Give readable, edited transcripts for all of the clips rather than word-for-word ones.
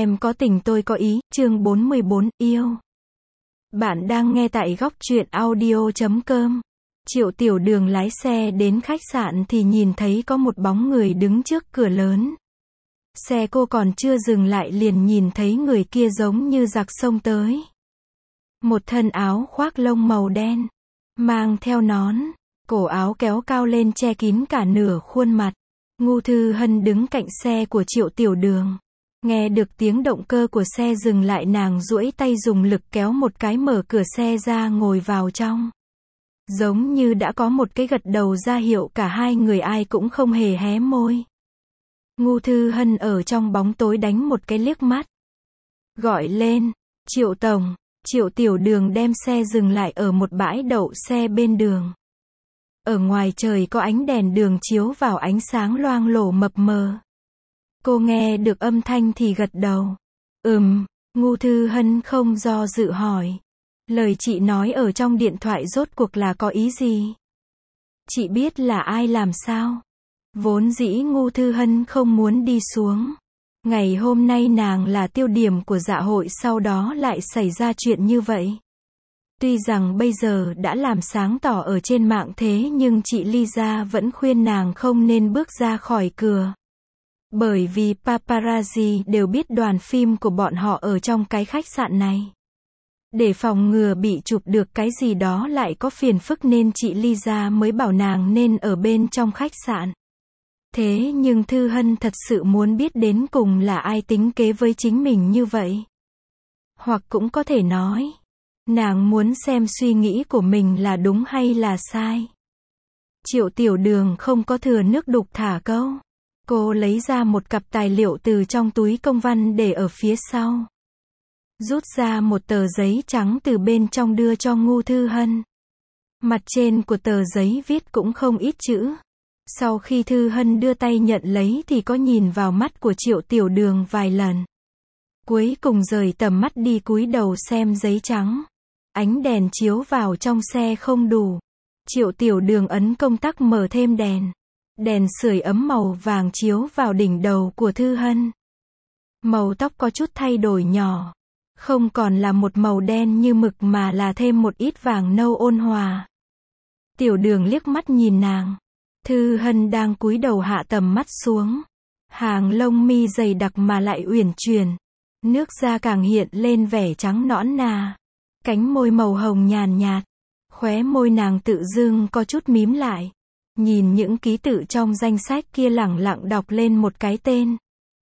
Em có tình tôi có ý, chương 44, yêu. Bạn đang nghe tại góc truyện audio.com. Triệu Tiểu Đường lái xe đến khách sạn thì nhìn thấy có một bóng người đứng trước cửa lớn. Xe cô còn chưa dừng lại liền nhìn thấy người kia giống như giặc sông tới. Một thân áo khoác lông màu đen, mang theo nón, cổ áo kéo cao lên che kín cả nửa khuôn mặt. Ngô Thư Hân đứng cạnh xe của Triệu Tiểu Đường. Nghe được tiếng động cơ của xe dừng lại, nàng duỗi tay dùng lực kéo một cái mở cửa xe ra ngồi vào trong. Giống như đã có một cái gật đầu ra hiệu, cả hai người ai cũng không hề hé môi. Ngô Thư Hân ở trong bóng tối đánh một cái liếc mắt. Gọi lên, Triệu Tổng. Triệu Tiểu Đường đem xe dừng lại ở một bãi đậu xe bên đường. Ở ngoài trời có ánh đèn đường chiếu vào, ánh sáng loang lổ mập mờ. Cô nghe được âm thanh thì gật đầu. Ngô Thư Hân không do dự hỏi. Lời chị nói ở trong điện thoại rốt cuộc là có ý gì? Chị biết là ai làm sao? Vốn dĩ Ngô Thư Hân không muốn đi xuống. Ngày hôm nay nàng là tiêu điểm của dạ hội, sau đó lại xảy ra chuyện như vậy. Tuy rằng bây giờ đã làm sáng tỏ ở trên mạng thế nhưng chị Lisa vẫn khuyên nàng không nên bước ra khỏi cửa. Bởi vì paparazzi đều biết đoàn phim của bọn họ ở trong cái khách sạn này. Để phòng ngừa bị chụp được cái gì đó lại có phiền phức nên chị Lisa mới bảo nàng nên ở bên trong khách sạn. Thế nhưng Thư Hân thật sự muốn biết đến cùng là ai tính kế với chính mình như vậy. Hoặc cũng có thể nói, nàng muốn xem suy nghĩ của mình là đúng hay là sai. Triệu Tiểu Đường không có thừa nước đục thả câu. Cô lấy ra một cặp tài liệu từ trong túi công văn để ở phía sau. Rút ra một tờ giấy trắng từ bên trong đưa cho Ngô Thư Hân. Mặt trên của tờ giấy viết cũng không ít chữ. Sau khi Thư Hân đưa tay nhận lấy thì có nhìn vào mắt của Triệu Tiểu Đường vài lần. Cuối cùng rời tầm mắt đi cúi đầu xem giấy trắng. Ánh đèn chiếu vào trong xe không đủ. Triệu Tiểu Đường ấn công tắc mở thêm đèn. Đèn sưởi ấm màu vàng chiếu vào đỉnh đầu của Thư Hân. Màu tóc có chút thay đổi nhỏ. Không còn là một màu đen như mực mà là thêm một ít vàng nâu ôn hòa. Tiểu Đường liếc mắt nhìn nàng. Thư Hân đang cúi đầu hạ tầm mắt xuống. Hàng lông mi dày đặc mà lại uyển chuyển. Nước da càng hiện lên vẻ trắng nõn nà. Cánh môi màu hồng nhàn nhạt. Khóe môi nàng tự dưng có chút mím lại. Nhìn những ký tự trong danh sách kia, lẳng lặng đọc lên một cái tên.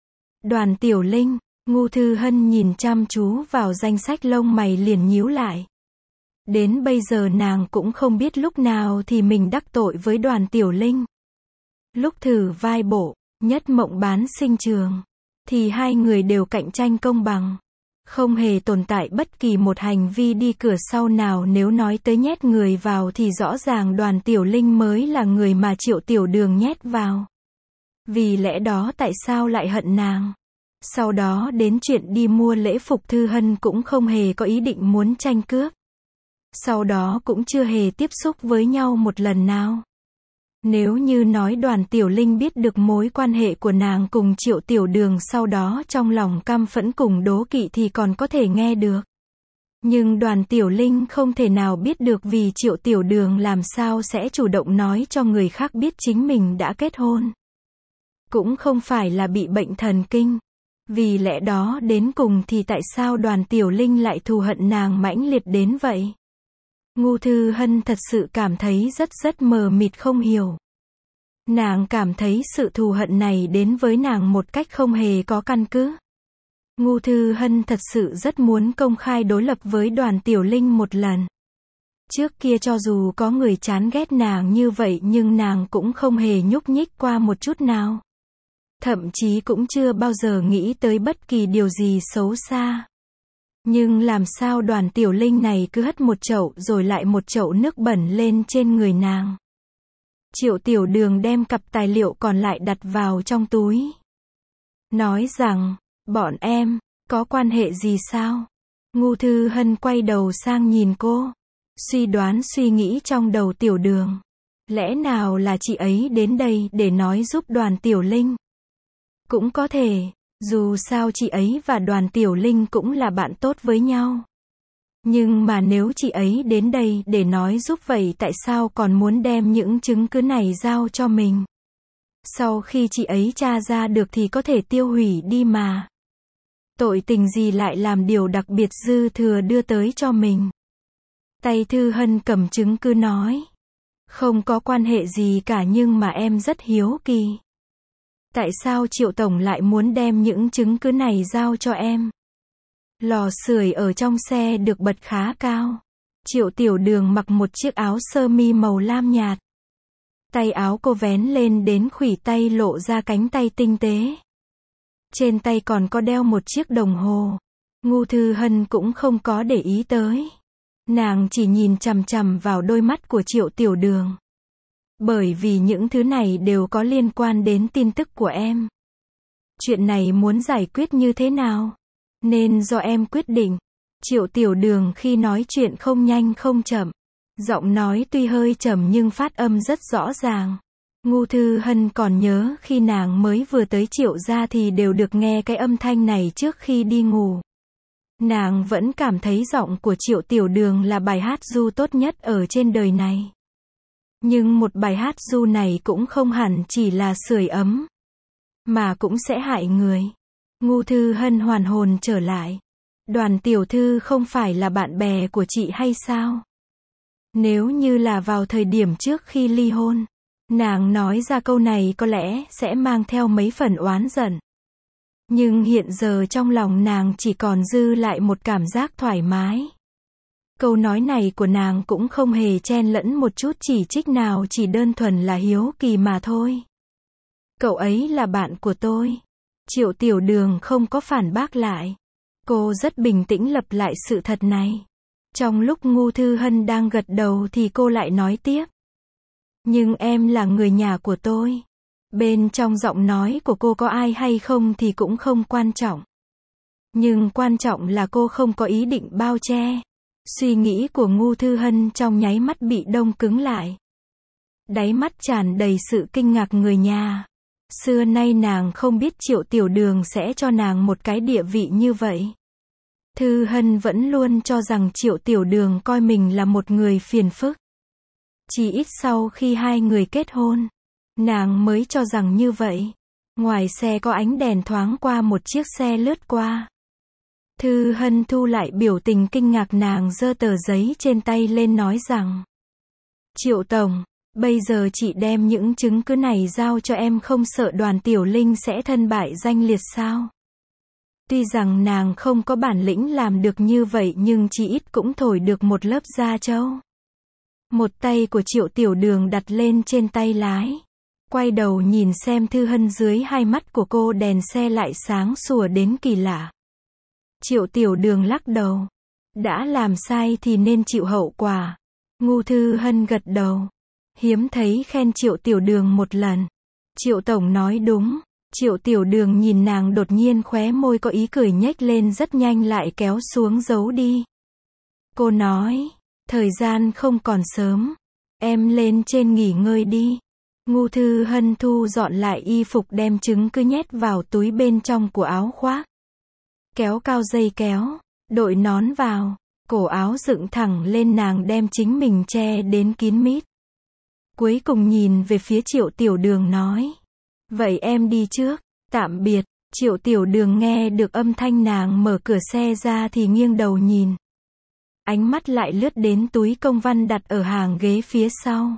Đoàn Tiểu Linh. Ngô Thư Hân nhìn chăm chú vào danh sách, lông mày liền nhíu lại. Đến bây giờ nàng cũng không biết lúc nào thì mình đắc tội với Đoàn Tiểu Linh. Lúc thử vai bộ Nhất Mộng Bán Sinh Trường thì hai người đều cạnh tranh công bằng. Không hề tồn tại bất kỳ một hành vi đi cửa sau nào. Nếu nói tới nhét người vào thì rõ ràng Đoàn Tiểu Linh mới là người mà Triệu Tiểu Đường nhét vào. Vì lẽ đó tại sao lại hận nàng? Sau đó đến chuyện đi mua lễ phục, Thư Hân cũng không hề có ý định muốn tranh cướp. Sau đó cũng chưa hề tiếp xúc với nhau một lần nào. Nếu như nói Đoàn Tiểu Linh biết được mối quan hệ của nàng cùng Triệu Tiểu Đường, sau đó trong lòng căm phẫn cùng đố kỵ thì còn có thể nghe được. Nhưng Đoàn Tiểu Linh không thể nào biết được, vì Triệu Tiểu Đường làm sao sẽ chủ động nói cho người khác biết chính mình đã kết hôn. Cũng không phải là bị bệnh thần kinh. Vì lẽ đó đến cùng thì tại sao Đoàn Tiểu Linh lại thù hận nàng mãnh liệt đến vậy? Ngô Thư Hân thật sự cảm thấy rất mờ mịt, không hiểu. Nàng cảm thấy sự thù hận này đến với nàng một cách không hề có căn cứ. Ngô Thư Hân thật sự rất muốn công khai đối lập với Đoàn Tiểu Linh một lần. Trước kia cho dù có người chán ghét nàng như vậy nhưng nàng cũng không hề nhúc nhích qua một chút nào. Thậm chí cũng chưa bao giờ nghĩ tới bất kỳ điều gì xấu xa. Nhưng làm sao Đoàn Tiểu Linh này cứ hất một chậu rồi lại một chậu nước bẩn lên trên người nàng. Triệu Tiểu Đường đem cặp tài liệu còn lại đặt vào trong túi. Nói rằng, bọn em, có quan hệ gì sao? Ngô Thư Hân quay đầu sang nhìn cô. Suy đoán suy nghĩ trong đầu Tiểu Đường. Lẽ nào là chị ấy đến đây để nói giúp Đoàn Tiểu Linh? Cũng có thể, Dù sao chị ấy và Đoàn Tiểu Linh cũng là bạn tốt với nhau. Nhưng mà nếu chị ấy đến đây để nói giúp vậy tại sao còn muốn đem những chứng cứ này giao cho mình? Sau khi chị ấy tra ra được thì có thể tiêu hủy đi mà. Tội tình gì lại làm điều đặc biệt dư thừa đưa tới cho mình? Tay Thư Hân cầm chứng cứ nói. Không có quan hệ gì cả nhưng mà em rất hiếu kỳ. Tại sao Triệu Tổng lại muốn đem những chứng cứ này giao cho em? Lò sưởi ở trong xe được bật khá cao. Triệu Tiểu Đường mặc một chiếc áo sơ mi màu lam nhạt. Tay áo cô vén lên đến khuỷu tay lộ ra cánh tay tinh tế. Trên tay còn có đeo một chiếc đồng hồ. Ngô Thư Hân cũng không có để ý tới. Nàng chỉ nhìn chằm chằm vào đôi mắt của Triệu Tiểu Đường. Bởi vì những thứ này đều có liên quan đến tin tức của em. Chuyện này muốn giải quyết như thế nào? Nên do em quyết định. Triệu Tiểu Đường khi nói chuyện không nhanh không chậm. Giọng nói tuy hơi trầm nhưng phát âm rất rõ ràng. Ngô Thư Hân còn nhớ khi nàng mới vừa tới Triệu gia thì đều được nghe cái âm thanh này trước khi đi ngủ. Nàng vẫn cảm thấy giọng của Triệu Tiểu Đường là bài hát ru tốt nhất ở trên đời này. Nhưng một bài hát ru này cũng không hẳn chỉ là sưởi ấm, mà cũng sẽ hại người. Ngô Thư Hân hoàn hồn trở lại. Đoàn tiểu thư không phải là bạn bè của chị hay sao? Nếu như là vào thời điểm trước khi ly hôn, nàng nói ra câu này có lẽ sẽ mang theo mấy phần oán giận. Nhưng hiện giờ trong lòng nàng chỉ còn dư lại một cảm giác thoải mái. Câu nói này của nàng cũng không hề chen lẫn một chút chỉ trích nào, chỉ đơn thuần là hiếu kỳ mà thôi. Cậu ấy là bạn của tôi. Triệu Tiểu Đường không có phản bác lại. Cô rất bình tĩnh lặp lại sự thật này. Trong lúc Ngô Thư Hân đang gật đầu thì cô lại nói tiếp. Nhưng em là người nhà của tôi. Bên trong giọng nói của cô có ai hay không thì cũng không quan trọng. Nhưng quan trọng là cô không có ý định bao che. Suy nghĩ của Ngô Thư Hân trong nháy mắt bị đông cứng lại. Đáy mắt tràn đầy sự kinh ngạc người nhà. Xưa nay nàng không biết Triệu Tiểu Đường sẽ cho nàng một cái địa vị như vậy. Thư Hân vẫn luôn cho rằng Triệu Tiểu Đường coi mình là một người phiền phức. Chỉ ít sau khi hai người kết hôn, nàng mới cho rằng như vậy. Ngoài xe có ánh đèn thoáng qua một chiếc xe lướt qua. Thư Hân thu lại biểu tình kinh ngạc, nàng giơ tờ giấy trên tay lên nói rằng. Triệu Tổng, bây giờ chị đem những chứng cứ này giao cho em không sợ Đoàn Tiểu Linh sẽ thân bại danh liệt sao? Tuy rằng nàng không có bản lĩnh làm được như vậy nhưng chỉ ít cũng thổi được một lớp da trâu. Một tay của Triệu Tiểu Đường đặt lên trên tay lái. Quay đầu nhìn xem Thư Hân, dưới hai mắt của cô đèn xe lại sáng sủa đến kỳ lạ. Triệu Tiểu Đường lắc đầu. Đã làm sai thì nên chịu hậu quả. Ngô Thư Hân gật đầu. Hiếm thấy khen Triệu Tiểu Đường một lần. Triệu Tổng nói đúng. Triệu Tiểu Đường nhìn nàng đột nhiên khóe môi có ý cười nhếch lên rất nhanh lại kéo xuống giấu đi. Cô nói, thời gian không còn sớm. Em lên trên nghỉ ngơi đi. Ngô Thư Hân thu dọn lại y phục đem chứng cứ nhét vào túi bên trong của áo khoác. Kéo cao dây kéo, đội nón vào, cổ áo dựng thẳng lên, nàng đem chính mình che đến kín mít. Cuối cùng nhìn về phía Triệu Tiểu Đường nói. Vậy em đi trước, tạm biệt. Triệu Tiểu Đường nghe được âm thanh nàng mở cửa xe ra thì nghiêng đầu nhìn. Ánh mắt lại lướt đến túi công văn đặt ở hàng ghế phía sau.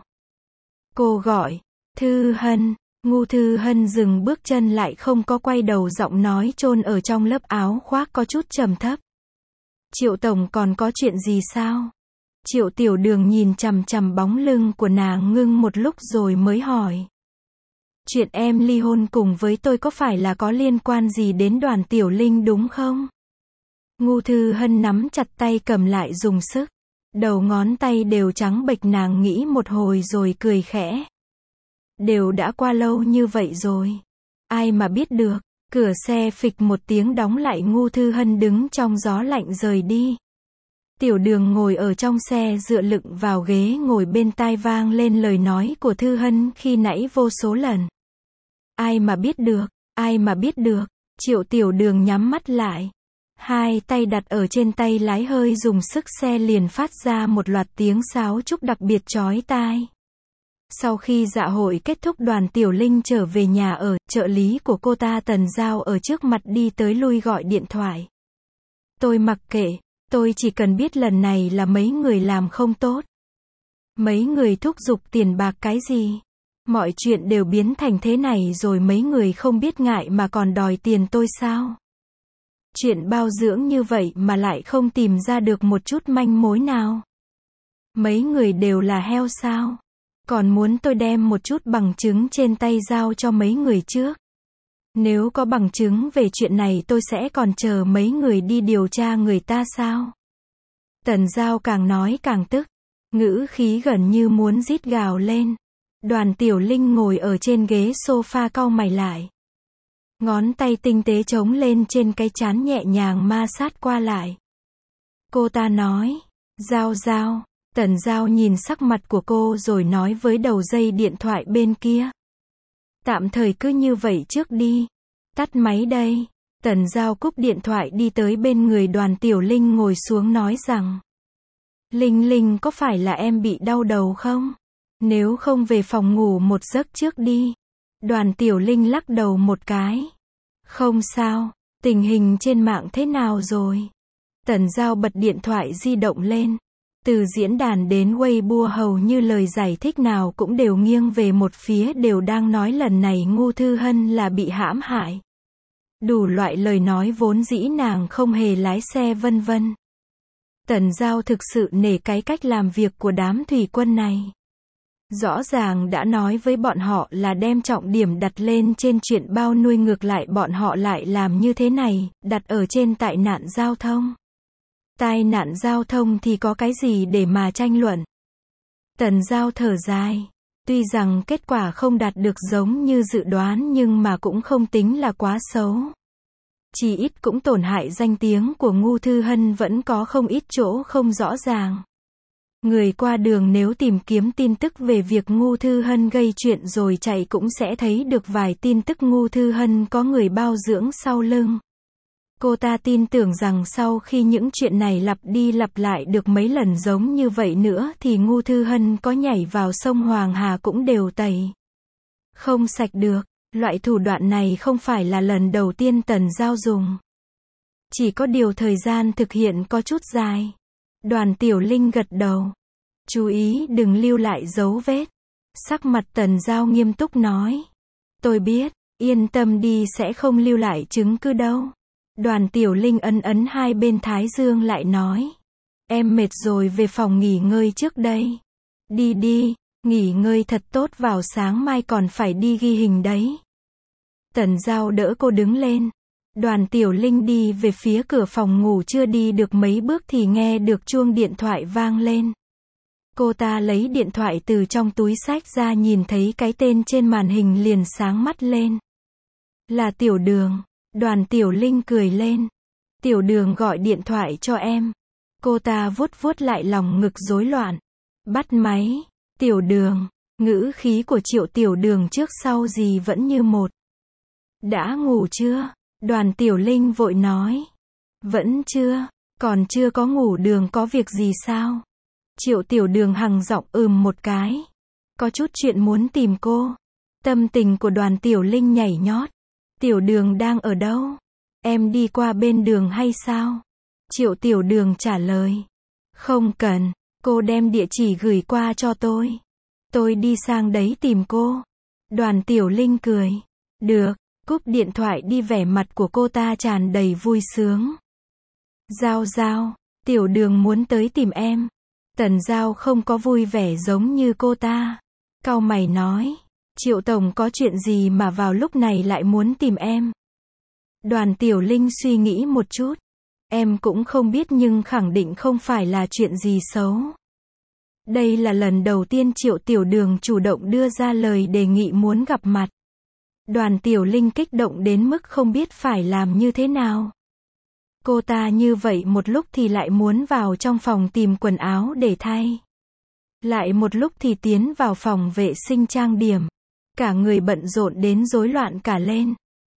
Cô gọi, Thư Hân. Ngô Thư Hân dừng bước chân lại không có quay đầu, giọng nói chôn ở trong lớp áo khoác có chút trầm thấp. Triệu Tổng còn có chuyện gì sao? Triệu Tiểu Đường nhìn chằm chằm bóng lưng của nàng ngưng một lúc rồi mới hỏi. Chuyện em ly hôn cùng với tôi có phải là có liên quan gì đến Đoàn Tiểu Linh đúng không? Ngô Thư Hân nắm chặt tay cầm lại dùng sức. Đầu ngón tay đều trắng bệch, nàng nghĩ một hồi rồi cười khẽ. Đều đã qua lâu như vậy rồi. Ai mà biết được. Cửa xe phịch một tiếng đóng lại, Ngô Thư Hân đứng trong gió lạnh rời đi. Tiểu Đường ngồi ở trong xe dựa lưng vào ghế ngồi, bên tai vang lên lời nói của Thư Hân khi nãy vô số lần. Ai mà biết được, ai mà biết được. Triệu Tiểu Đường nhắm mắt lại. Hai tay đặt ở trên tay lái hơi dùng sức xe liền phát ra một loạt tiếng sáo trúc đặc biệt chói tai. Sau khi dạ hội kết thúc Đoàn Tiểu Linh trở về nhà ở, trợ lý của cô ta Tần Giao ở trước mặt đi tới lui gọi điện thoại. Tôi mặc kệ, tôi chỉ cần biết lần này là mấy người làm không tốt. Mấy người thúc giục tiền bạc cái gì? Mọi chuyện đều biến thành thế này rồi mấy người không biết ngại mà còn đòi tiền tôi sao? Chuyện bao dưỡng như vậy mà lại không tìm ra được một chút manh mối nào. Mấy người đều là heo sao? Còn muốn tôi đem một chút bằng chứng trên tay giao cho mấy người trước. Nếu có bằng chứng về chuyện này tôi sẽ còn chờ mấy người đi điều tra người ta sao? Tần Giao càng nói càng tức, ngữ khí gần như muốn rít gào lên. Đoàn Tiểu Linh ngồi ở trên ghế sofa cau mày lại. Ngón tay tinh tế trống lên trên cái trán nhẹ nhàng ma sát qua lại. Cô ta nói, Giao Giao. Tần Giao nhìn sắc mặt của cô rồi nói với đầu dây điện thoại bên kia. Tạm thời cứ như vậy trước đi. Tắt máy đây. Tần Giao cúp điện thoại đi tới bên người Đoàn Tiểu Linh ngồi xuống nói rằng. Linh Linh có phải là em bị đau đầu không? Nếu không về phòng ngủ một giấc trước đi. Đoàn Tiểu Linh lắc đầu một cái. Không sao, tình hình trên mạng thế nào rồi? Tần Giao bật điện thoại di động lên. Từ diễn đàn đến Weibo hầu như lời giải thích nào cũng đều nghiêng về một phía, đều đang nói lần này Ngô Thư Hân là bị hãm hại. Đủ loại lời nói vốn dĩ nàng không hề lái xe vân vân. Tần Giao thực sự nể cái cách làm việc của đám thủy quân này. Rõ ràng đã nói với bọn họ là đem trọng điểm đặt lên trên chuyện bao nuôi, ngược lại bọn họ lại làm như thế này, đặt ở trên tai nạn giao thông. Tai nạn giao thông thì có cái gì để mà tranh luận. Tần Giao thở dài. Tuy rằng kết quả không đạt được giống như dự đoán nhưng mà cũng không tính là quá xấu. Chỉ ít cũng tổn hại danh tiếng của Ngô Thư Hân vẫn có không ít chỗ không rõ ràng. Người qua đường nếu tìm kiếm tin tức về việc Ngô Thư Hân gây chuyện rồi chạy cũng sẽ thấy được vài tin tức Ngô Thư Hân có người bao dưỡng sau lưng. Cô ta tin tưởng rằng sau khi những chuyện này lặp đi lặp lại được mấy lần giống như vậy nữa thì Ngô Thư Hân có nhảy vào sông Hoàng Hà cũng đều tẩy không sạch được. Loại thủ đoạn này không phải là lần đầu tiên Tần Giao dùng. Chỉ có điều thời gian thực hiện có chút dài. Đoàn Tiểu Linh gật đầu. Chú ý đừng lưu lại dấu vết. Sắc mặt Tần Giao nghiêm túc nói. Tôi biết, yên tâm đi, sẽ không lưu lại chứng cứ đâu. Đoàn Tiểu Linh ấn ấn hai bên thái dương lại nói. Em mệt rồi, về phòng nghỉ ngơi trước đây. Đi đi, nghỉ ngơi thật tốt, vào sáng mai còn phải đi ghi hình đấy. Tần Giao đỡ cô đứng lên. Đoàn Tiểu Linh đi về phía cửa phòng ngủ, chưa đi được mấy bước thì nghe được chuông điện thoại vang lên. Cô ta lấy điện thoại từ trong túi xách ra, nhìn thấy cái tên trên màn hình liền sáng mắt lên. Là Tiểu Đường. Đoàn Tiểu Linh cười lên. Tiểu Đường gọi điện thoại cho em. Cô ta vuốt vuốt lại lòng ngực rối loạn. Bắt máy. Tiểu Đường. Ngữ khí của Triệu Tiểu Đường trước sau gì vẫn như một. Đã ngủ chưa? Đoàn Tiểu Linh vội nói. Vẫn chưa. Còn chưa có ngủ. Đường có việc gì sao? Triệu Tiểu Đường hằng giọng một cái. Có chút chuyện muốn tìm cô. Tâm tình của Đoàn Tiểu Linh nhảy nhót. Tiểu Đường đang ở đâu? Em đi qua bên đường hay sao? Triệu Tiểu Đường trả lời. Không cần, cô đem địa chỉ gửi qua cho tôi. Tôi đi sang đấy tìm cô. Đoàn Tiểu Linh cười. Được, cúp điện thoại đi, vẻ mặt của cô ta tràn đầy vui sướng. Giao Giao, Tiểu Đường muốn tới tìm em. Tần Giao không có vui vẻ giống như cô ta. Cau mày nói. Triệu Tổng có chuyện gì mà vào lúc này lại muốn tìm em? Đoàn Tiểu Linh suy nghĩ một chút. Em cũng không biết nhưng khẳng định không phải là chuyện gì xấu. Đây là lần đầu tiên Triệu Tiểu Đường chủ động đưa ra lời đề nghị muốn gặp mặt. Đoàn Tiểu Linh kích động đến mức không biết phải làm như thế nào. Cô ta như vậy một lúc thì lại muốn vào trong phòng tìm quần áo để thay. Lại một lúc thì tiến vào phòng vệ sinh trang điểm. Cả người bận rộn đến rối loạn cả lên.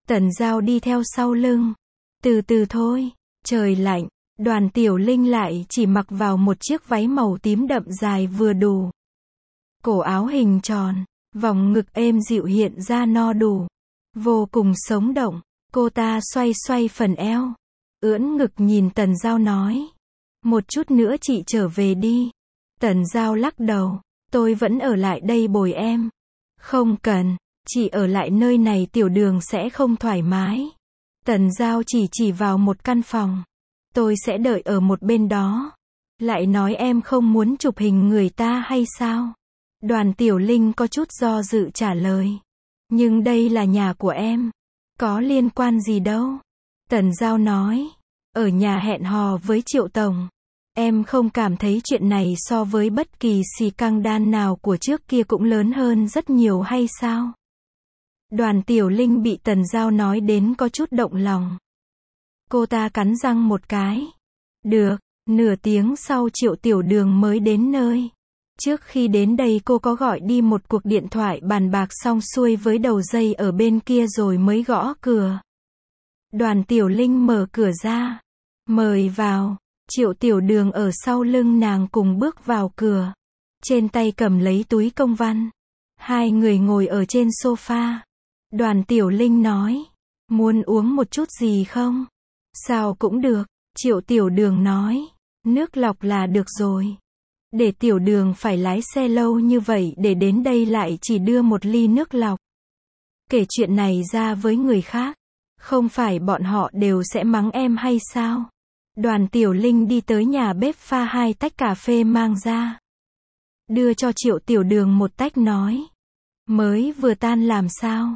Tần Giao đi theo sau lưng. Từ từ thôi, trời lạnh. Đoàn Tiểu Linh lại chỉ mặc vào một chiếc váy màu tím đậm dài vừa đủ. Cổ áo hình tròn, vòng ngực êm dịu hiện ra no đủ. Vô cùng sống động, cô ta xoay xoay phần eo. Ưỡn ngực nhìn Tần Giao nói. Một chút nữa chị trở về đi. Tần Giao lắc đầu. Tôi vẫn ở lại đây bồi em. Không cần, chị ở lại nơi này Tiểu Đường sẽ không thoải mái. Tần Giao chỉ vào một căn phòng. Tôi sẽ đợi ở một bên đó. Lại nói em không muốn chụp hình người ta hay sao? Đoàn Tiểu Linh có chút do dự trả lời. Nhưng đây là nhà của em. Có liên quan gì đâu. Tần Giao nói. Ở nhà hẹn hò với Triệu Tổng. Em không cảm thấy chuyện này so với bất kỳ xì căng đan nào của trước kia cũng lớn hơn rất nhiều hay sao? Đoàn Tiểu Linh bị Tần Giao nói đến có chút động lòng. Cô ta cắn răng một cái. Được, nửa tiếng sau Triệu Tiểu Đường mới đến nơi. Trước khi đến đây cô có gọi đi một cuộc điện thoại bàn bạc xong xuôi với đầu dây ở bên kia rồi mới gõ cửa. Đoàn Tiểu Linh mở cửa ra. Mời vào. Triệu Tiểu Đường ở sau lưng nàng cùng bước vào cửa. Trên tay cầm lấy túi công văn. Hai người ngồi ở trên sofa. Đoàn Tiểu Linh nói. Muốn uống một chút gì không? Sao cũng được. Triệu Tiểu Đường nói. Nước lọc là được rồi. Để Tiểu Đường phải lái xe lâu như vậy để đến đây lại chỉ đưa một ly nước lọc. Kể chuyện này ra với người khác. Không phải bọn họ đều sẽ mắng em hay sao? Đoàn Tiểu Linh đi tới nhà bếp pha 2 tách cà phê mang ra. Đưa cho Triệu Tiểu Đường một tách nói. Mới vừa tan làm sao?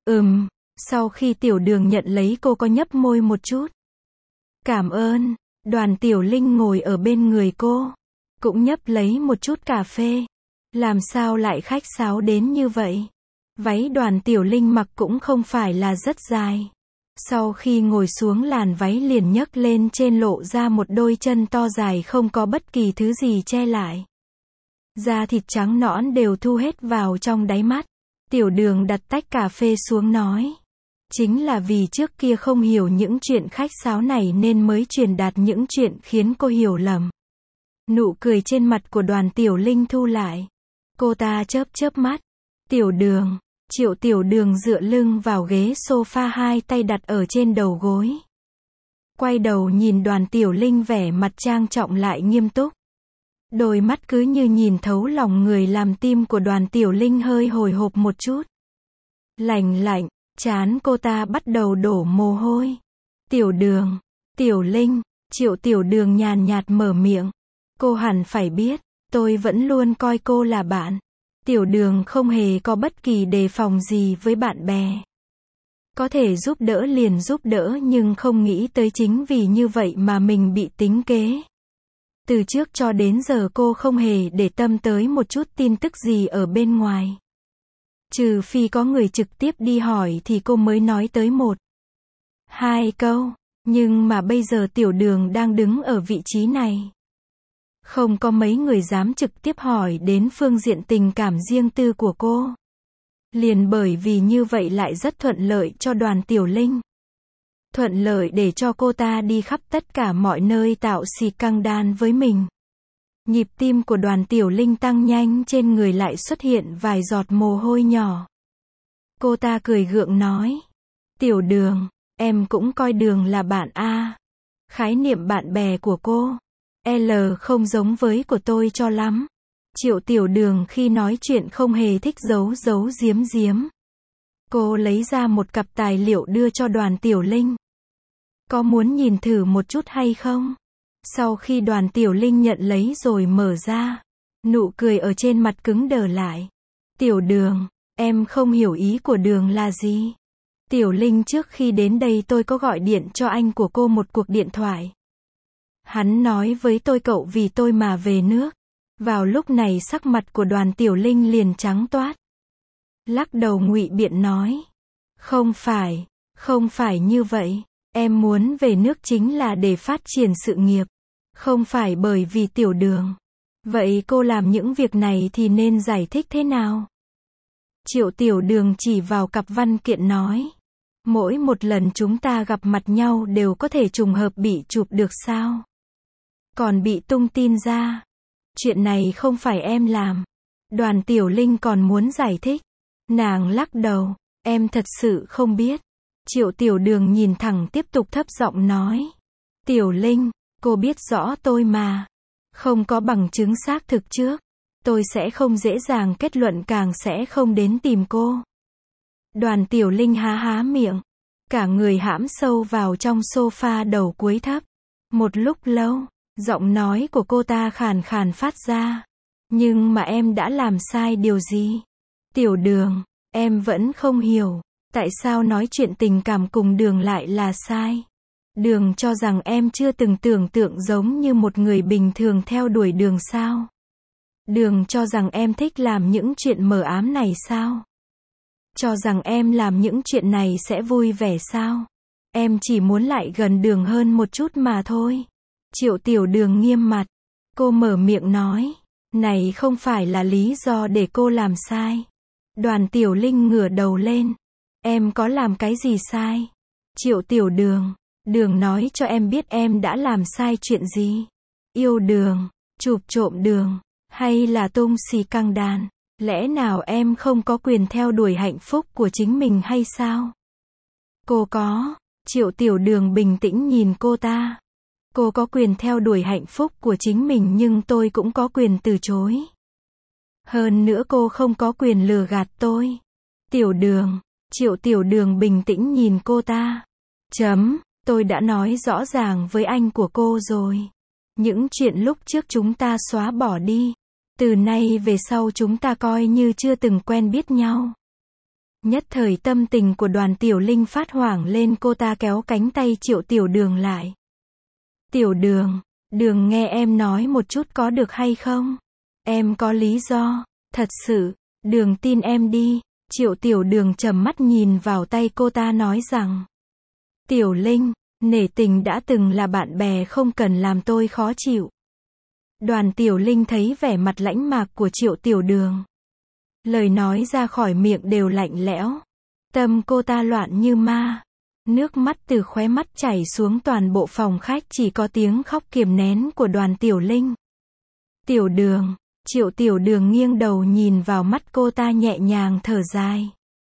Sau khi Tiểu Đường nhận lấy cô có nhấp môi một chút. Cảm ơn. Đoàn Tiểu Linh ngồi ở bên người cô. Cũng nhấp lấy một chút cà phê. Làm sao lại khách sáo đến như vậy? Váy Đoàn Tiểu Linh mặc cũng không phải là rất dài. Sau khi ngồi xuống làn váy liền nhấc lên trên lộ ra một đôi chân to dài không có bất kỳ thứ gì che lại. Da thịt trắng nõn đều thu hết vào trong đáy mắt. Tiểu Đường đặt tách cà phê xuống nói. Chính là vì trước kia không hiểu những chuyện khách sáo này nên mới truyền đạt những chuyện khiến cô hiểu lầm. Nụ cười trên mặt của Đoàn Tiểu Linh thu lại. Cô ta chớp mắt. Tiểu Đường. Triệu Tiểu Đường dựa lưng vào ghế sofa, hai tay đặt ở trên đầu gối. Quay đầu nhìn Đoàn Tiểu Linh vẻ mặt trang trọng lại nghiêm túc. Đôi mắt cứ như nhìn thấu lòng người làm tim của Đoàn Tiểu Linh hơi hồi hộp một chút. Lạnh, trán cô ta bắt đầu đổ mồ hôi. Tiểu Đường, Tiểu Linh, Triệu Tiểu Đường nhàn nhạt mở miệng. Cô hẳn phải biết, tôi vẫn luôn coi cô là bạn. Tiểu Đường không hề có bất kỳ đề phòng gì với bạn bè. Có thể giúp đỡ liền giúp đỡ nhưng không nghĩ tới chính vì như vậy mà mình bị tính kế. Từ trước cho đến giờ cô không hề để tâm tới một chút tin tức gì ở bên ngoài. Trừ phi có người trực tiếp đi hỏi thì cô mới nói tới 1-2 câu. Nhưng mà bây giờ Tiểu Đường đang đứng ở vị trí này. Không có mấy người dám trực tiếp hỏi đến phương diện tình cảm riêng tư của cô. Liền bởi vì như vậy lại rất thuận lợi cho Đoàn Tiểu Linh. Thuận lợi để cho cô ta đi khắp tất cả mọi nơi tạo xì căng đan với mình. Nhịp tim của Đoàn Tiểu Linh tăng nhanh, trên người lại xuất hiện vài giọt mồ hôi nhỏ. Cô ta cười gượng nói. Tiểu Đường, em cũng coi Đường là bạn a. Khái niệm bạn bè của cô L không giống với của tôi cho lắm. Triệu Tiểu Đường khi nói chuyện không hề thích giấu giếm. Cô lấy ra một cặp tài liệu đưa cho Đoàn Tiểu Linh. Có muốn nhìn thử một chút hay không? Sau khi Đoàn Tiểu Linh nhận lấy rồi mở ra, nụ cười ở trên mặt cứng đờ lại. Tiểu Đường, em không hiểu ý của Đường là gì? Tiểu Linh, trước khi đến đây tôi có gọi điện cho anh của cô một cuộc điện thoại. Hắn nói với tôi cậu vì tôi mà về nước. Vào lúc này sắc mặt của Đoàn Tiểu Linh liền trắng toát. Lắc đầu ngụy biện nói. Không phải như vậy. Em muốn về nước chính là để phát triển sự nghiệp. Không phải bởi vì Tiểu Đường. Vậy cô làm những việc này thì nên giải thích thế nào? Triệu Tiểu Đường chỉ vào cặp văn kiện nói. Mỗi một lần chúng ta gặp mặt nhau đều có thể trùng hợp bị chụp được sao? Còn bị tung tin ra. Chuyện này không phải em làm. Đoàn Tiểu Linh còn muốn giải thích. Nàng lắc đầu. Em thật sự không biết. Triệu Tiểu Đường nhìn thẳng tiếp tục thấp giọng nói. Tiểu Linh, cô biết rõ tôi mà. Không có bằng chứng xác thực trước. Tôi sẽ không dễ dàng kết luận, càng sẽ không đến tìm cô. Đoàn Tiểu Linh há há miệng. Cả người hãm sâu vào trong sofa, đầu cúi thấp. Một lúc lâu, giọng nói của cô ta khàn khàn phát ra. Nhưng mà em đã làm sai điều gì? Tiểu Đường, em vẫn không hiểu. Tại sao nói chuyện tình cảm cùng Đường lại là sai? Đường cho rằng em chưa từng tưởng tượng giống như một người bình thường theo đuổi Đường sao? Đường cho rằng em thích làm những chuyện mờ ám này sao? Cho rằng em làm những chuyện này sẽ vui vẻ sao? Em chỉ muốn lại gần Đường hơn một chút mà thôi. Triệu Tiểu Đường nghiêm mặt. Cô mở miệng nói. Này không phải là lý do để cô làm sai. Đoàn Tiểu Linh ngửa đầu lên. Em có làm cái gì sai? Triệu Tiểu Đường. Đường nói cho em biết em đã làm sai chuyện gì. Yêu Đường, chụp trộm Đường, hay là tung xì căng đàn. Lẽ nào em không có quyền theo đuổi hạnh phúc của chính mình hay sao? Cô có. Triệu Tiểu Đường bình tĩnh nhìn cô ta. Cô có quyền theo đuổi hạnh phúc của chính mình, nhưng tôi cũng có quyền từ chối. Hơn nữa cô không có quyền lừa gạt tôi. Tiểu Đường. Triệu Tiểu Đường bình tĩnh nhìn cô ta. Tôi đã nói rõ ràng với anh của cô rồi. Những chuyện lúc trước chúng ta xóa bỏ đi. Từ nay về sau chúng ta coi như chưa từng quen biết nhau. Nhất thời tâm tình của Đoàn Tiểu Linh phát hoảng lên, cô ta kéo cánh tay Triệu Tiểu Đường lại. Tiểu Đường, Đường nghe em nói một chút có được hay không? Em có lý do, thật sự, Đường tin em đi. Triệu Tiểu Đường trầm mắt nhìn vào tay cô ta nói rằng. Tiểu Linh, nể tình đã từng là bạn bè, không cần làm tôi khó chịu. Đoàn Tiểu Linh thấy vẻ mặt lãnh mạc của Triệu Tiểu Đường. Lời nói ra khỏi miệng đều lạnh lẽo. Tâm cô ta loạn như ma. Nước mắt từ khóe mắt chảy xuống, toàn bộ phòng khách chỉ có tiếng khóc kiềm nén của Đoàn Tiểu Linh. Tiểu Đường. Triệu Tiểu Đường nghiêng đầu nhìn vào mắt cô ta, nhẹ nhàng thở dài.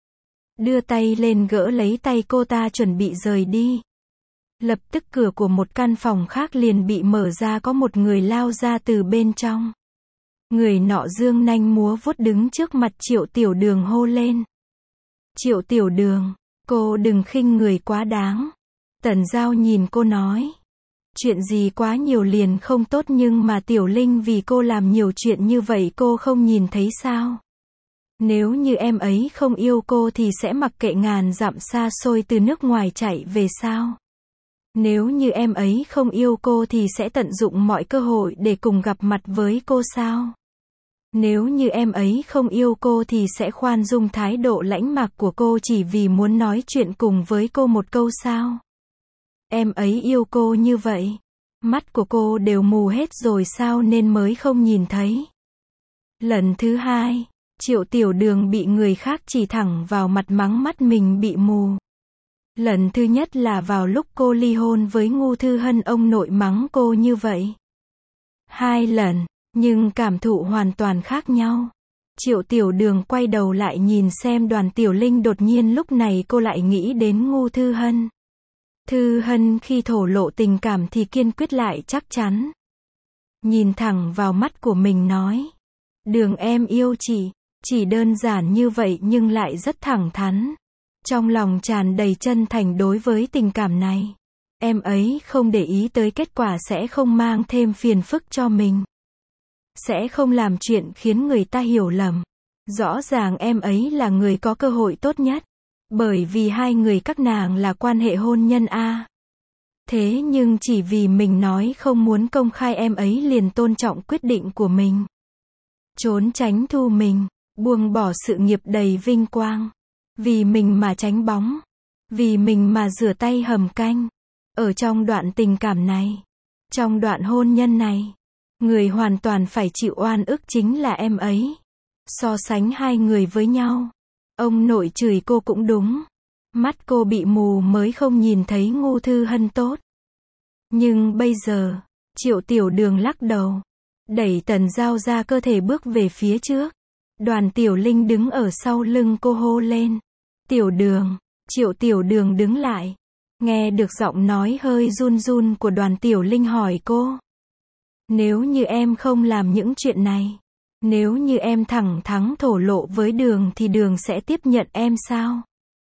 Đưa tay lên gỡ lấy tay cô ta chuẩn bị rời đi. Lập tức cửa của một căn phòng khác liền bị mở ra, có một người lao ra từ bên trong. Người nọ dương nanh múa vuốt đứng trước mặt Triệu Tiểu Đường hô lên. Triệu Tiểu Đường, cô đừng khinh người quá đáng. Tần Giao nhìn cô nói. Chuyện gì quá nhiều liền không tốt, nhưng mà Tiểu Linh vì cô làm nhiều chuyện như vậy, cô không nhìn thấy sao? Nếu như em ấy không yêu cô thì sẽ mặc kệ ngàn dặm xa xôi từ nước ngoài chạy về sao? Nếu như em ấy không yêu cô thì sẽ tận dụng mọi cơ hội để cùng gặp mặt với cô sao? Nếu như em ấy không yêu cô thì sẽ khoan dung thái độ lãnh mạc của cô chỉ vì muốn nói chuyện cùng với cô một câu sao? Em ấy yêu cô như vậy. Mắt của cô đều mù hết rồi sao nên mới không nhìn thấy? Lần thứ hai, Triệu Tiểu Đường bị người khác chỉ thẳng vào mặt mắng mắt mình bị mù. Lần thứ nhất là vào lúc cô ly hôn với Ngô Thư Hân, ông nội mắng cô như vậy. 2 lần, nhưng cảm thụ hoàn toàn khác nhau. Triệu Tiểu Đường quay đầu lại nhìn xem Đoàn Tiểu Linh, đột nhiên lúc này cô lại nghĩ đến Ngô Thư Hân. Thư Hân khi thổ lộ tình cảm thì kiên quyết lại chắc chắn. Nhìn thẳng vào mắt của mình nói. Đường em yêu chị. Chỉ đơn giản như vậy nhưng lại rất thẳng thắn. Trong lòng tràn đầy chân thành đối với tình cảm này. Em ấy không để ý tới kết quả, sẽ không mang thêm phiền phức cho mình. Sẽ không làm chuyện khiến người ta hiểu lầm. Rõ ràng em ấy là người có cơ hội tốt nhất. Bởi vì hai người các nàng là quan hệ hôn nhân a. Thế nhưng chỉ vì mình nói không muốn công khai, em ấy liền tôn trọng quyết định của mình. Trốn tránh thu mình, buông bỏ sự nghiệp đầy vinh quang. Vì mình mà tránh bóng. Vì mình mà rửa tay hầm canh. Ở trong đoạn tình cảm này, trong đoạn hôn nhân này, người hoàn toàn phải chịu oan ức chính là em ấy. So sánh hai người với nhau, ông nội chửi cô cũng đúng. Mắt cô bị mù mới không nhìn thấy Ngô Thư Hân tốt. Nhưng bây giờ, Triệu Tiểu Đường lắc đầu, đẩy Tần Giao ra cơ thể bước về phía trước. Đoàn Tiểu Linh đứng ở sau lưng cô hô lên. Tiểu Đường, Triệu Tiểu Đường đứng lại. Nghe được giọng nói hơi run run của Đoàn Tiểu Linh hỏi cô. Nếu như em không làm những chuyện này, nếu như em thẳng thắn thổ lộ với Đường thì Đường sẽ tiếp nhận em sao?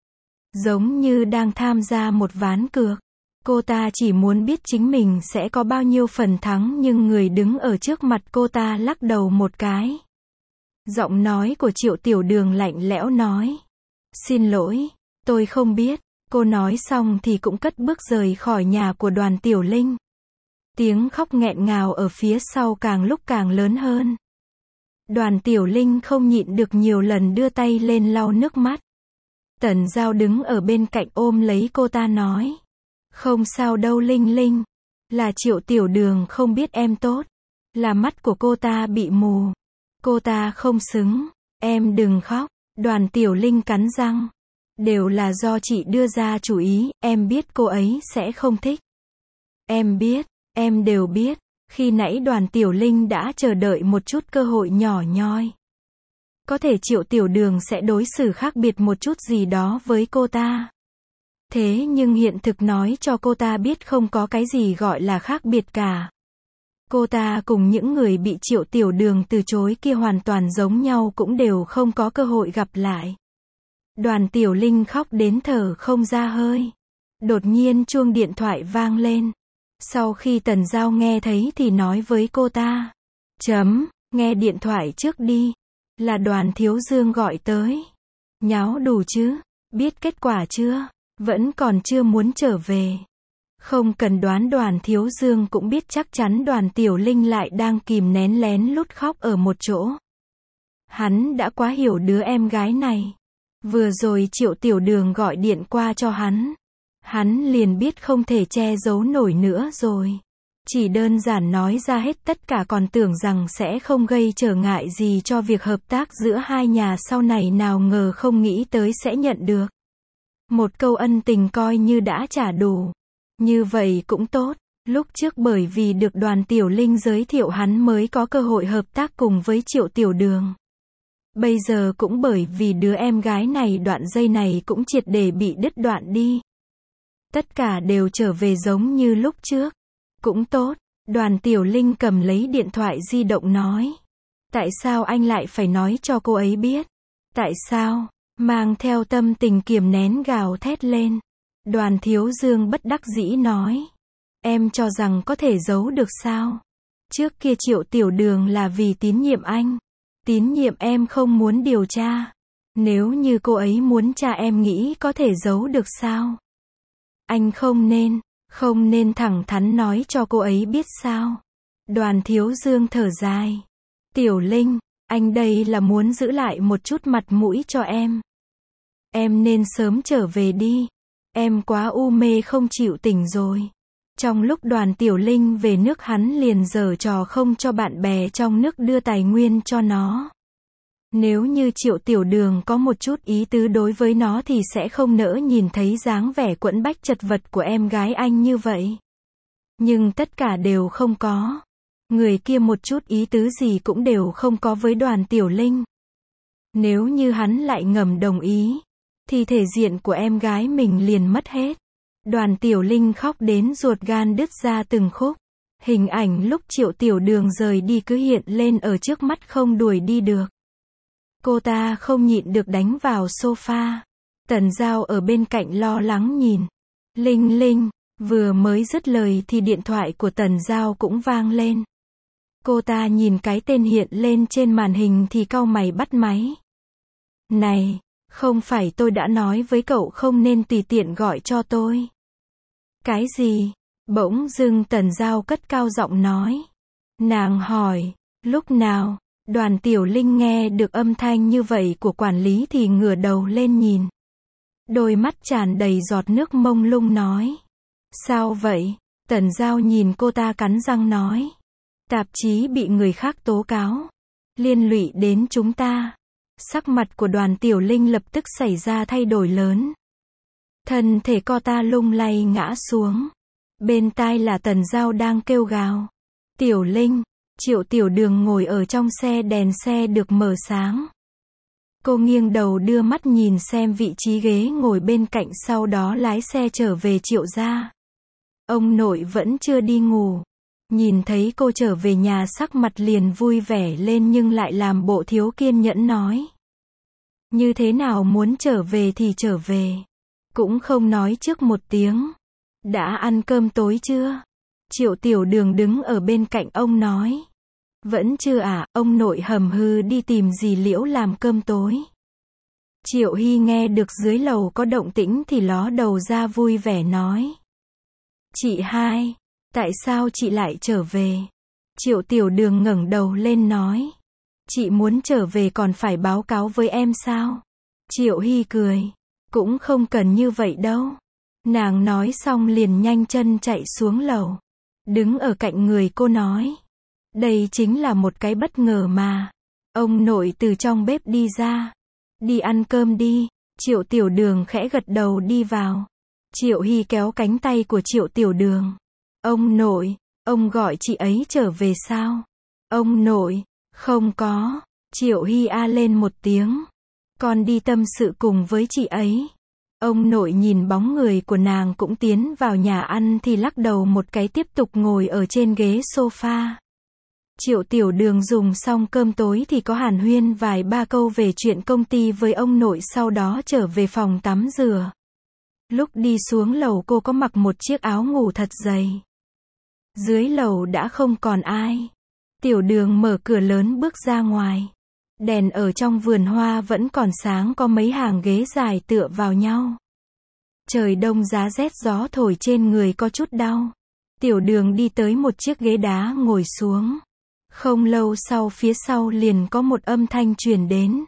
Giống như đang tham gia một ván cược. Cô ta chỉ muốn biết chính mình sẽ có bao nhiêu phần thắng, nhưng người đứng ở trước mặt cô ta lắc đầu một cái. Giọng nói của Triệu Tiểu Đường lạnh lẽo nói. Xin lỗi, tôi không biết. Cô nói xong thì cũng cất bước rời khỏi nhà của Đoàn Tiểu Linh. Tiếng khóc nghẹn ngào ở phía sau càng lúc càng lớn hơn. Đoàn Tiểu Linh không nhịn được nhiều lần đưa tay lên lau nước mắt. Tần Giao đứng ở bên cạnh ôm lấy cô ta nói. Không sao đâu Linh Linh. Là Triệu Tiểu Đường không biết em tốt. Là mắt của cô ta bị mù. Cô ta không xứng. Em đừng khóc. Đoàn Tiểu Linh cắn răng. Đều là do chị đưa ra chủ ý, em biết cô ấy sẽ không thích. Em biết, em đều biết. Khi nãy Đoàn Tiểu Linh đã chờ đợi một chút cơ hội nhỏ nhoi. Có thể Triệu Tiểu Đường sẽ đối xử khác biệt một chút gì đó với cô ta. Thế nhưng hiện thực nói cho cô ta biết không có cái gì gọi là khác biệt cả. Cô ta cùng những người bị Triệu Tiểu Đường từ chối kia hoàn toàn giống nhau, cũng đều không có cơ hội gặp lại. Đoàn Tiểu Linh khóc đến thở không ra hơi. Đột nhiên chuông điện thoại vang lên. Sau khi Tần Giao nghe thấy thì nói với cô ta. Nghe điện thoại trước đi. Là Đoàn Thiếu Dương gọi tới. Nháo đủ chứ? Biết kết quả chưa? Vẫn còn chưa muốn trở về. Không cần đoán, Đoàn Thiếu Dương cũng biết chắc chắn Đoàn Tiểu Linh lại đang kìm nén lén lút khóc ở một chỗ. Hắn đã quá hiểu đứa em gái này. Vừa rồi Triệu Tiểu Đường gọi điện qua cho hắn. Hắn liền biết không thể che giấu nổi nữa rồi. Chỉ đơn giản nói ra hết tất cả, còn tưởng rằng sẽ không gây trở ngại gì cho việc hợp tác giữa hai nhà sau này, nào ngờ không nghĩ tới sẽ nhận được một câu ân tình coi như đã trả đủ. Như vậy cũng tốt. Lúc trước bởi vì được Đoàn Tiểu Linh giới thiệu hắn mới có cơ hội hợp tác cùng với Triệu Tiểu Đường. Bây giờ cũng bởi vì đứa em gái này, đoạn dây này cũng triệt để bị đứt đoạn đi. Tất cả đều trở về giống như lúc trước. Cũng tốt. Đoàn Tiểu Linh cầm lấy điện thoại di động nói. Tại sao anh lại phải nói cho cô ấy biết? Tại sao? Mang theo tâm tình kiềm nén gào thét lên. Đoàn Thiếu Dương bất đắc dĩ nói. Em cho rằng có thể giấu được sao? Trước kia Triệu Tiểu Đường là vì tín nhiệm anh. Tín nhiệm em, không muốn điều tra. Nếu như cô ấy muốn tra, em nghĩ có thể giấu được sao? Anh không nên thẳng thắn nói cho cô ấy biết sao? Đoàn Thiếu Dương thở dài. Tiểu Linh, anh đây là muốn giữ lại một chút mặt mũi cho em. Em nên sớm trở về đi. Em quá u mê không chịu tỉnh rồi. Trong lúc Đoàn Tiểu Linh về nước, hắn liền giở trò không cho bạn bè trong nước đưa tài nguyên cho nó. Nếu như Triệu Tiểu Đường có một chút ý tứ đối với nó thì sẽ không nỡ nhìn thấy dáng vẻ quẫn bách chật vật của em gái anh như vậy. Nhưng tất cả đều không có. Người kia một chút ý tứ gì cũng đều không có với Đoàn Tiểu Linh. Nếu như hắn lại ngầm đồng ý, thì thể diện của em gái mình liền mất hết. Đoàn Tiểu Linh khóc đến ruột gan đứt ra từng khúc. Hình ảnh lúc Triệu Tiểu Đường rời đi cứ hiện lên ở trước mắt, không đuổi đi được. Cô ta không nhịn được đánh vào sofa. Tần Giao ở bên cạnh lo lắng nhìn. Linh Linh, vừa mới dứt lời thì điện thoại của Tần Giao cũng vang lên. Cô ta nhìn cái tên hiện lên trên màn hình thì cau mày bắt máy. Này, không phải tôi đã nói với cậu không nên tùy tiện gọi cho tôi. Cái gì? Bỗng dưng Tần Giao cất cao giọng nói. Nàng hỏi, lúc nào? Đoàn Tiểu Linh nghe được âm thanh như vậy của quản lý thì ngửa đầu lên nhìn. Đôi mắt tràn đầy giọt nước, mông lung nói. Sao vậy? Tần Giao nhìn cô ta cắn răng nói. Tạp chí bị người khác tố cáo. Liên lụy đến chúng ta. Sắc mặt của Đoàn Tiểu Linh lập tức xảy ra thay đổi lớn. Thân thể cô ta lung lay ngã xuống. Bên tai là Tần Giao đang kêu gào. Tiểu Linh, Triệu Tiểu Đường ngồi ở trong xe, đèn xe được mở sáng. Cô nghiêng đầu đưa mắt nhìn xem vị trí ghế ngồi bên cạnh, sau đó lái xe trở về Triệu gia. Ông nội vẫn chưa đi ngủ. Nhìn thấy cô trở về nhà sắc mặt liền vui vẻ lên nhưng lại làm bộ thiếu kiên nhẫn nói. Như thế nào muốn trở về thì trở về. Cũng không nói trước một tiếng. Đã ăn cơm tối chưa? Triệu Tiểu Đường đứng ở bên cạnh ông nói. Vẫn chưa à, ông nội hầm hừ đi tìm dì Liễu làm cơm tối. Triệu Hy nghe được dưới lầu có động tĩnh thì ló đầu ra vui vẻ nói. Chị hai, tại sao chị lại trở về? Triệu Tiểu Đường ngẩng đầu lên nói. Chị muốn trở về còn phải báo cáo với em sao? Triệu Hy cười. Cũng không cần như vậy đâu. Nàng nói xong liền nhanh chân chạy xuống lầu. Đứng ở cạnh người cô nói. Đây chính là một cái bất ngờ mà. Ông nội từ trong bếp đi ra. Đi ăn cơm đi. Triệu Tiểu Đường khẽ gật đầu đi vào. Triệu Hy kéo cánh tay của Triệu Tiểu Đường. Ông nội, ông gọi chị ấy trở về sao? Ông nội, không có. Triệu Hy a lên một tiếng. Con đi tâm sự cùng với chị ấy. Ông nội nhìn bóng người của nàng cũng tiến vào nhà ăn thì lắc đầu một cái, tiếp tục ngồi ở trên ghế sofa. Triệu Tiểu Đường dùng xong cơm tối thì có hàn huyên vài ba câu về chuyện công ty với ông nội, sau đó trở về phòng tắm rửa. Lúc đi xuống lầu cô có mặc một chiếc áo ngủ thật dày. Dưới lầu đã không còn ai. Tiểu Đường mở cửa lớn bước ra ngoài. Đèn ở trong vườn hoa vẫn còn sáng, có mấy hàng ghế dài tựa vào nhau. Trời đông giá rét, gió thổi trên người có chút đau. Tiểu Đường đi tới một chiếc ghế đá ngồi xuống. Không lâu sau phía sau liền có một âm thanh truyền đến.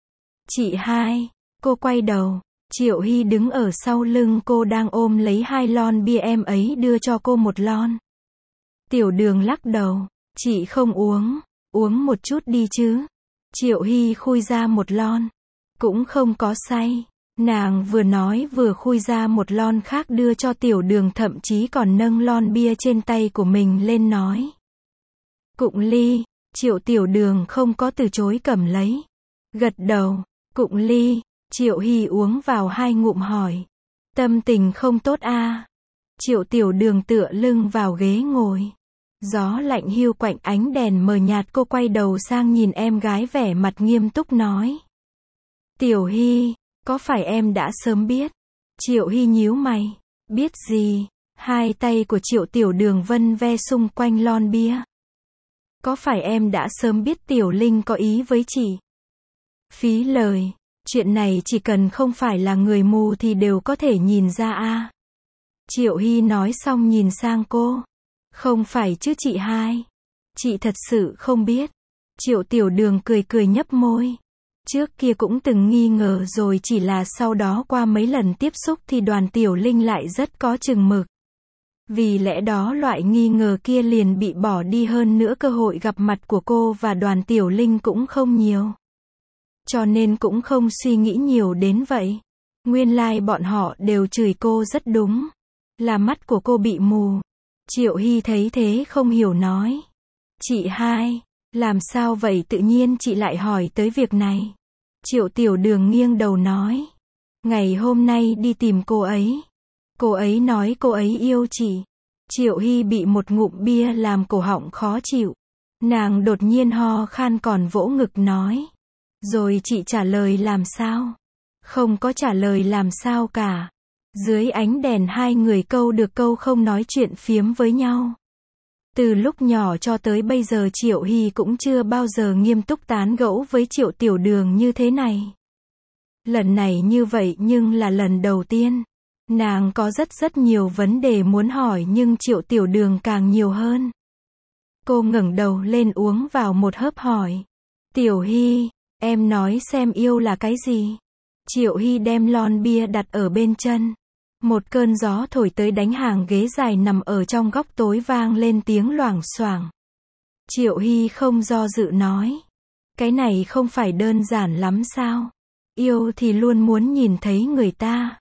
Chị hai, cô quay đầu. Triệu Hy đứng ở sau lưng cô đang ôm lấy 2 lon bia, em ấy đưa cho cô 1 lon. Tiểu Đường lắc đầu. Chị không uống. Uống một chút đi chứ. Triệu Hy khui ra 1 lon. Cũng không có say. Nàng vừa nói vừa khui ra 1 lon khác đưa cho Tiểu Đường, thậm chí còn nâng lon bia trên tay của mình lên nói. Cụng ly. Triệu Tiểu Đường không có từ chối, cầm lấy. Gật đầu. Cụng ly. Triệu Hy uống vào 2 ngụm hỏi. Tâm tình không tốt à? Triệu Tiểu Đường tựa lưng vào ghế ngồi. Gió lạnh hiu quạnh, ánh đèn mờ nhạt, cô quay đầu sang nhìn em gái vẻ mặt nghiêm túc nói. Tiểu Hy, có phải em đã sớm biết? Triệu Hy nhíu mày. Biết gì? 2 tay của Triệu Tiểu Đường vân ve xung quanh lon bia. Có phải em đã sớm biết Tiểu Linh có ý với chị? Phí lời. Chuyện này chỉ cần không phải là người mù thì đều có thể nhìn ra a. Triệu Hy nói xong nhìn sang cô. Không phải chứ chị hai. Chị thật sự không biết. Triệu Tiểu Đường cười cười nhấp môi. Trước kia cũng từng nghi ngờ rồi, chỉ là sau đó qua mấy lần tiếp xúc thì Đoàn Tiểu Linh lại rất có chừng mực. Vì lẽ đó loại nghi ngờ kia liền bị bỏ đi, hơn nữa cơ hội gặp mặt của cô và Đoàn Tiểu Linh cũng không nhiều. Cho nên cũng không suy nghĩ nhiều đến vậy. Nguyên lai bọn họ đều chửi cô rất đúng. Là mắt của cô bị mù. Triệu Hy thấy thế không hiểu nói. Chị hai, làm sao vậy, tự nhiên chị lại hỏi tới việc này? Triệu Tiểu Đường nghiêng đầu nói. Ngày hôm nay đi tìm cô ấy. Cô ấy nói cô ấy yêu chị. Triệu Hy bị một ngụm bia làm cổ họng khó chịu. Nàng đột nhiên ho khan còn vỗ ngực nói. Rồi chị trả lời làm sao? Không có trả lời làm sao cả. Dưới ánh đèn 2 người câu được câu không nói chuyện phiếm với nhau. Từ lúc nhỏ cho tới bây giờ Triệu Hy cũng chưa bao giờ nghiêm túc tán gẫu với Triệu Tiểu Đường như thế này. Lần này như vậy nhưng là lần đầu tiên. Nàng có rất nhiều vấn đề muốn hỏi nhưng Triệu Tiểu Đường càng nhiều hơn. Cô ngẩng đầu lên uống vào một hớp hỏi. Tiểu Hy, em nói xem yêu là cái gì? Triệu Hy đem lon bia đặt ở bên chân. Một cơn gió thổi tới đánh hàng ghế dài nằm ở trong góc tối vang lên tiếng loảng xoảng. Triệu Hy không do dự nói. Cái này không phải đơn giản lắm sao? Yêu thì luôn muốn nhìn thấy người ta.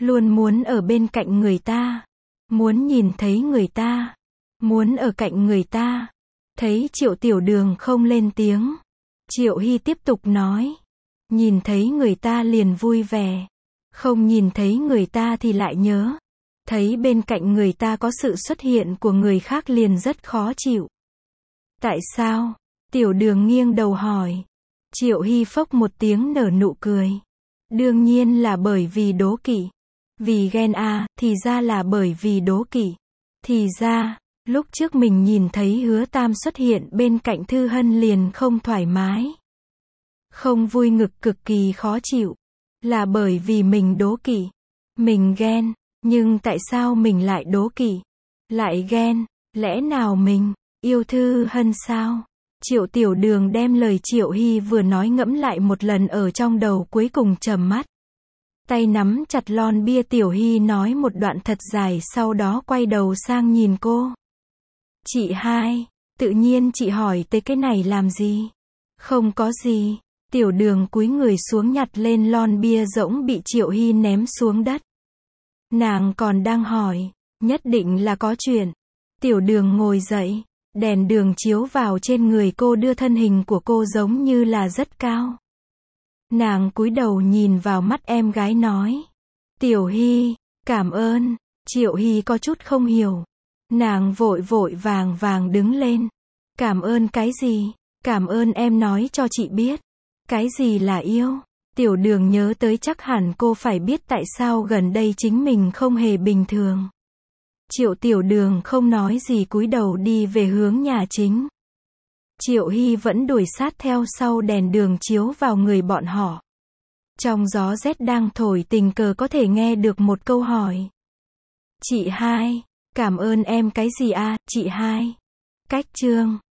Luôn muốn ở bên cạnh người ta. Muốn nhìn thấy người ta. Muốn ở cạnh người ta. Thấy Triệu Tiểu Đường không lên tiếng. Triệu Hy tiếp tục nói. Nhìn thấy người ta liền vui vẻ. Không nhìn thấy người ta thì lại nhớ. Thấy bên cạnh người ta có sự xuất hiện của người khác liền rất khó chịu. Tại sao? Tiểu Đường nghiêng đầu hỏi. Triệu Hy phốc một tiếng nở nụ cười. Đương nhiên là bởi vì đố kỵ. Vì ghen à, thì ra là bởi vì đố kỵ. Thì ra, lúc trước mình nhìn thấy Hứa Tam xuất hiện bên cạnh Thư Hân liền không thoải mái. Không vui, ngực cực kỳ khó chịu. Là bởi vì mình đố kỵ. Mình ghen. Nhưng tại sao mình lại đố kỵ? Lại ghen? Lẽ nào mình yêu Thư Hân sao? Triệu Tiểu Đường đem lời Triệu Hy vừa nói ngẫm lại một lần ở trong đầu, cuối cùng trầm mắt. Tay nắm chặt lon bia. Tiểu Hy nói một đoạn thật dài, sau đó quay đầu sang nhìn cô. Chị hai, tự nhiên chị hỏi tới cái này làm gì? Không có gì. Tiểu Đường cúi người xuống nhặt lên lon bia rỗng bị Triệu Hy ném xuống đất. Nàng còn đang hỏi, nhất định là có chuyện. Tiểu Đường ngồi dậy, đèn đường chiếu vào trên người cô đưa thân hình của cô giống như là rất cao. Nàng cúi đầu nhìn vào mắt em gái nói. Tiểu Hy, cảm ơn. Triệu Hy có chút không hiểu. Nàng vội vội vàng vàng đứng lên. Cảm ơn cái gì? Cảm ơn em nói cho chị biết. Cái gì là yêu? Tiểu Đường nhớ tới chắc hẳn cô phải biết tại sao gần đây chính mình không hề bình thường. Triệu Tiểu Đường không nói gì cúi đầu đi về hướng nhà chính. Triệu Hy vẫn đuổi sát theo sau, đèn đường chiếu vào người bọn họ. Trong gió rét đang thổi, tình cờ có thể nghe được một câu hỏi. Chị hai, cảm ơn em cái gì à, chị hai? Cách chương